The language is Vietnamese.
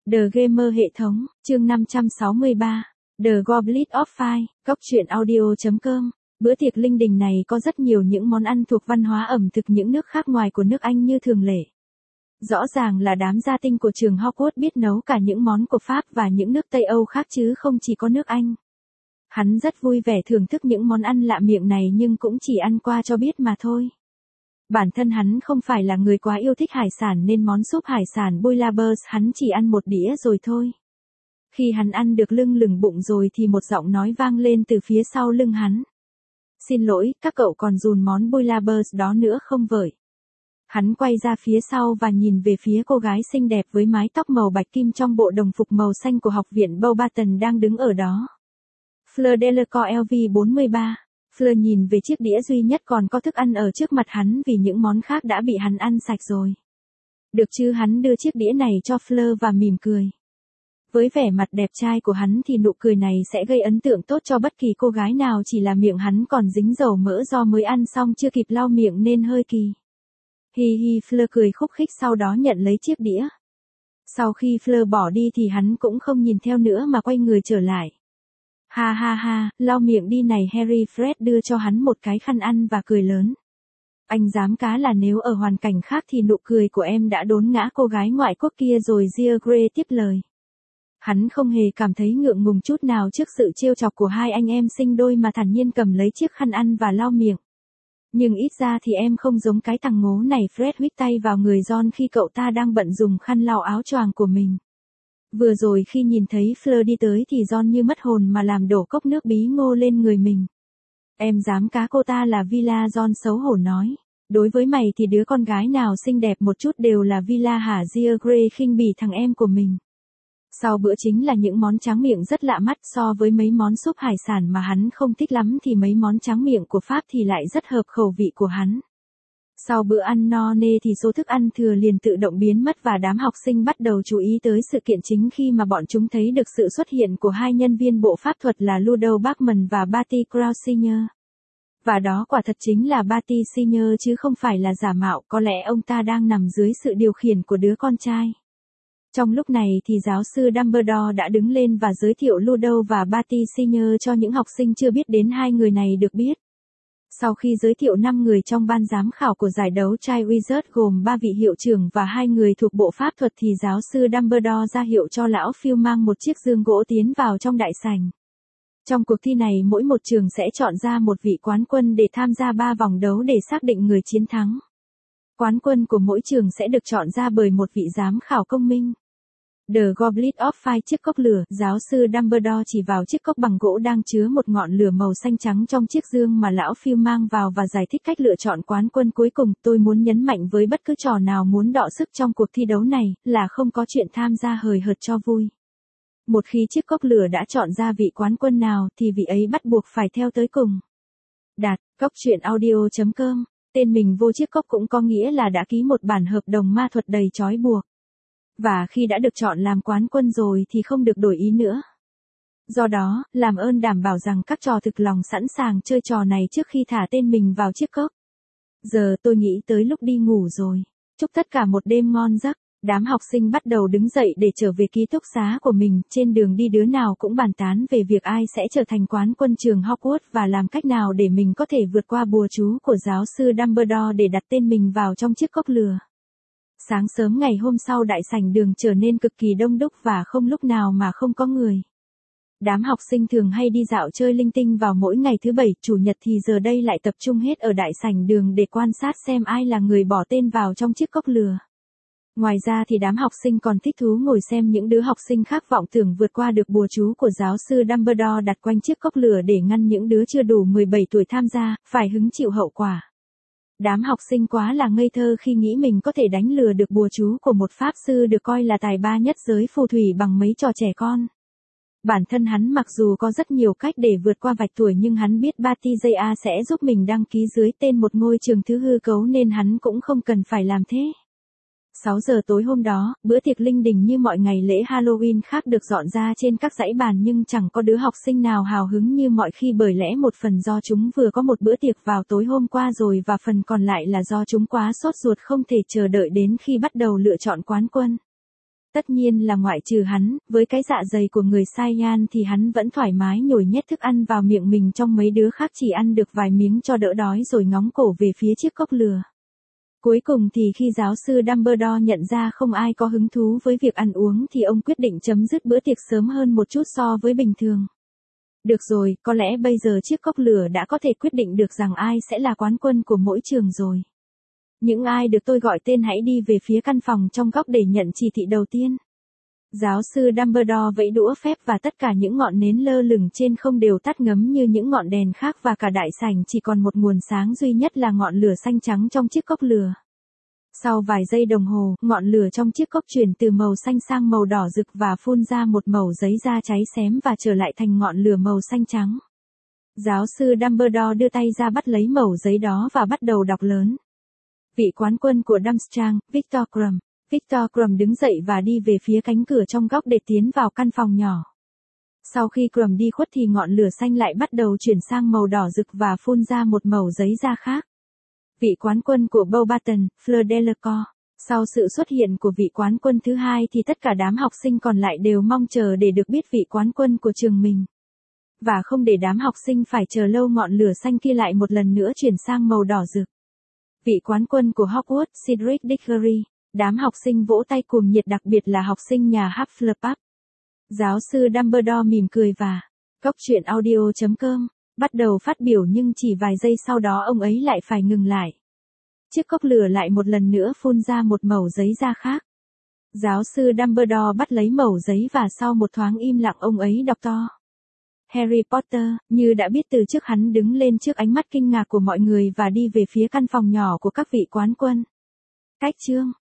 The Gamer hệ thống, chương 563, The Goblet of Fire, Cóc truyện audio.com. Bữa tiệc linh đình này có rất nhiều những món ăn thuộc văn hóa ẩm thực những nước khác ngoài của nước Anh như thường lệ. Rõ ràng là đám gia tinh của trường Hogwarts biết nấu cả những món của Pháp và những nước Tây Âu khác chứ không chỉ có nước Anh. Hắn rất vui vẻ thưởng thức những món ăn lạ miệng này nhưng cũng chỉ ăn qua cho biết mà thôi. Bản thân hắn không phải là người quá yêu thích hải sản nên món súp hải sản bouillabaisse hắn chỉ ăn một đĩa rồi thôi. Khi hắn ăn được lưng bụng rồi thì một giọng nói vang lên từ phía sau lưng hắn. Xin lỗi, các cậu còn dùn món bouillabaisse đó nữa không vậy? Hắn quay ra phía sau và nhìn về phía cô gái xinh đẹp với mái tóc màu bạch kim trong bộ đồng phục màu xanh của học viện Beauxbaton đang đứng ở đó. Fleur Delacour LV43. Fleur nhìn về chiếc đĩa duy nhất còn có thức ăn ở trước mặt hắn vì những món khác đã bị hắn ăn sạch rồi. Được chứ, hắn đưa chiếc đĩa này cho Fleur và mỉm cười. Với vẻ mặt đẹp trai của hắn thì nụ cười này sẽ gây ấn tượng tốt cho bất kỳ cô gái nào, chỉ là miệng hắn còn dính dầu mỡ do mới ăn xong chưa kịp lau miệng nên hơi kỳ. Hi hi, Fleur cười khúc khích sau đó nhận lấy chiếc đĩa. Sau khi Fleur bỏ đi thì hắn cũng không nhìn theo nữa mà quay người trở lại. Ha ha ha, lau miệng đi này Harry. Fred đưa cho hắn một cái khăn ăn và cười lớn. Anh dám cá là nếu ở hoàn cảnh khác thì nụ cười của em đã đốn ngã cô gái ngoại quốc kia rồi. Dear Grey tiếp lời. Hắn không hề cảm thấy ngượng ngùng chút nào trước sự trêu chọc của hai anh em sinh đôi mà thản nhiên cầm lấy chiếc khăn ăn và lau miệng. Nhưng ít ra thì em không giống cái thằng ngố này. Fred huých tay vào người Ron khi cậu ta đang bận dùng khăn lau áo choàng của mình. Vừa rồi khi nhìn thấy Fleur đi tới thì Ron như mất hồn mà làm đổ cốc nước bí ngô lên người mình. Em dám cá cô ta là Villa. Ron xấu hổ nói. Đối với mày thì đứa con gái nào xinh đẹp một chút đều là Villa hả? Dear Grey khinh bỉ thằng em của mình. Sau bữa chính là những món tráng miệng rất lạ mắt. So với mấy món súp hải sản mà hắn không thích lắm thì mấy món tráng miệng của Pháp thì lại rất hợp khẩu vị của hắn. Sau bữa ăn no nê thì số thức ăn thừa liền tự động biến mất và đám học sinh bắt đầu chú ý tới sự kiện chính khi mà bọn chúng thấy được sự xuất hiện của hai nhân viên bộ pháp thuật là Ludo Bagman và Barty Crouch Sr. Và đó quả thật chính là Barty Sr. chứ không phải là giả mạo, có lẽ ông ta đang nằm dưới sự điều khiển của đứa con trai. Trong lúc này thì giáo sư Dumbledore đã đứng lên và giới thiệu Ludo và Barty Sr. cho những học sinh chưa biết đến hai người này được biết. Sau khi giới thiệu 5 người trong ban giám khảo của giải đấu trai Wizard gồm 3 vị hiệu trưởng và 2 người thuộc bộ pháp thuật thì giáo sư Dumbledore ra hiệu cho lão Phil mang một chiếc dương gỗ tiến vào trong đại sảnh. Trong cuộc thi này mỗi một trường sẽ chọn ra một vị quán quân để tham gia 3 vòng đấu để xác định người chiến thắng. Quán quân của mỗi trường sẽ được chọn ra bởi một vị giám khảo công minh. The Goblet of Fire, chiếc cốc lửa. Giáo sư Dumbledore chỉ vào chiếc cốc bằng gỗ đang chứa một ngọn lửa màu xanh trắng trong chiếc dương mà lão Phil mang vào và giải thích cách lựa chọn quán quân cuối cùng. Tôi muốn nhấn mạnh với bất cứ trò nào muốn đọ sức trong cuộc thi đấu này là không có chuyện tham gia hời hợt cho vui. Một khi chiếc cốc lửa đã chọn ra vị quán quân nào thì vị ấy bắt buộc phải theo tới cùng. Đạt, Cóc truyện audio.com. Tên mình vô chiếc cốc cũng có nghĩa là đã ký một bản hợp đồng ma thuật đầy trói buộc. Và khi đã được chọn làm quán quân rồi thì không được đổi ý nữa. Do đó, làm ơn đảm bảo rằng các trò thực lòng sẵn sàng chơi trò này trước khi thả tên mình vào chiếc cốc. Giờ tôi nghĩ tới lúc đi ngủ rồi. Chúc tất cả một đêm ngon giấc. Đám học sinh bắt đầu đứng dậy để trở về ký túc xá của mình. Trên đường đi đứa nào cũng bàn tán về việc ai sẽ trở thành quán quân trường Hogwarts và làm cách nào để mình có thể vượt qua bùa chú của giáo sư Dumbledore để đặt tên mình vào trong chiếc cốc lửa. Sáng sớm ngày hôm sau đại sảnh đường trở nên cực kỳ đông đúc và không lúc nào mà không có người. Đám học sinh thường hay đi dạo chơi linh tinh vào mỗi ngày thứ Bảy, Chủ nhật thì giờ đây lại tập trung hết ở đại sảnh đường để quan sát xem ai là người bỏ tên vào trong chiếc cốc lửa. Ngoài ra thì đám học sinh còn thích thú ngồi xem những đứa học sinh khác vọng tưởng vượt qua được bùa chú của giáo sư Dumbledore đặt quanh chiếc cốc lửa để ngăn những đứa chưa đủ 17 tuổi tham gia, phải hứng chịu hậu quả. Đám học sinh quá là ngây thơ khi nghĩ mình có thể đánh lừa được bùa chú của một pháp sư được coi là tài ba nhất giới phù thủy bằng mấy trò trẻ con. Bản thân hắn mặc dù có rất nhiều cách để vượt qua vạch tuổi nhưng hắn biết Barty J.A. sẽ giúp mình đăng ký dưới tên một ngôi trường thứ hư cấu nên hắn cũng không cần phải làm thế. 6 giờ tối hôm đó, bữa tiệc linh đình như mọi ngày lễ Halloween khác được dọn ra trên các dãy bàn nhưng chẳng có đứa học sinh nào hào hứng như mọi khi bởi lẽ một phần do chúng vừa có một bữa tiệc vào tối hôm qua rồi và phần còn lại là do chúng quá sốt ruột không thể chờ đợi đến khi bắt đầu lựa chọn quán quân. Tất nhiên là ngoại trừ hắn, với cái dạ dày của người Saiyan thì hắn vẫn thoải mái nhồi nhét thức ăn vào miệng mình, trong mấy đứa khác chỉ ăn được vài miếng cho đỡ đói rồi ngóng cổ về phía chiếc cốc lửa. Cuối cùng thì khi giáo sư Dumbledore nhận ra không ai có hứng thú với việc ăn uống thì ông quyết định chấm dứt bữa tiệc sớm hơn một chút so với bình thường. Được rồi, có lẽ bây giờ chiếc cốc lửa đã có thể quyết định được rằng ai sẽ là quán quân của mỗi trường rồi. Những ai được tôi gọi tên hãy đi về phía căn phòng trong góc để nhận chỉ thị đầu tiên. Giáo sư Dumbledore vẫy đũa phép và tất cả những ngọn nến lơ lửng trên không đều tắt ngấm như những ngọn đèn khác và cả đại sảnh chỉ còn một nguồn sáng duy nhất là ngọn lửa xanh trắng trong chiếc cốc lửa. Sau vài giây đồng hồ, ngọn lửa trong chiếc cốc chuyển từ màu xanh sang màu đỏ rực và phun ra một mẩu giấy da cháy xém và trở lại thành ngọn lửa màu xanh trắng. Giáo sư Dumbledore đưa tay ra bắt lấy mẩu giấy đó và bắt đầu đọc lớn. Vị quán quân của Durmstrang, Viktor Krum. Viktor Krum đứng dậy và đi về phía cánh cửa trong góc để tiến vào căn phòng nhỏ. Sau khi Krum đi khuất thì ngọn lửa xanh lại bắt đầu chuyển sang màu đỏ rực và phun ra một mẩu giấy da khác. Vị quán quân của Beauxbaton, Fleur Delacour. Sau sự xuất hiện của vị quán quân thứ hai thì tất cả đám học sinh còn lại đều mong chờ để được biết vị quán quân của trường mình. Và không để đám học sinh phải chờ lâu, ngọn lửa xanh kia lại một lần nữa chuyển sang màu đỏ rực. Vị quán quân của Hogwarts, Cedric Diggory. Đám học sinh vỗ tay cuồng nhiệt, đặc biệt là học sinh nhà Hufflepuff. Giáo sư Dumbledore mỉm cười và Cốc truyện audio.com bắt đầu phát biểu, nhưng chỉ vài giây sau đó ông ấy lại phải ngừng lại. Chiếc cốc lửa lại một lần nữa phun ra một mẩu giấy da khác. Giáo sư Dumbledore bắt lấy mẩu giấy và sau một thoáng im lặng ông ấy đọc to. Harry Potter, như đã biết từ trước, hắn đứng lên trước ánh mắt kinh ngạc của mọi người và đi về phía căn phòng nhỏ của các vị quán quân. Cách chương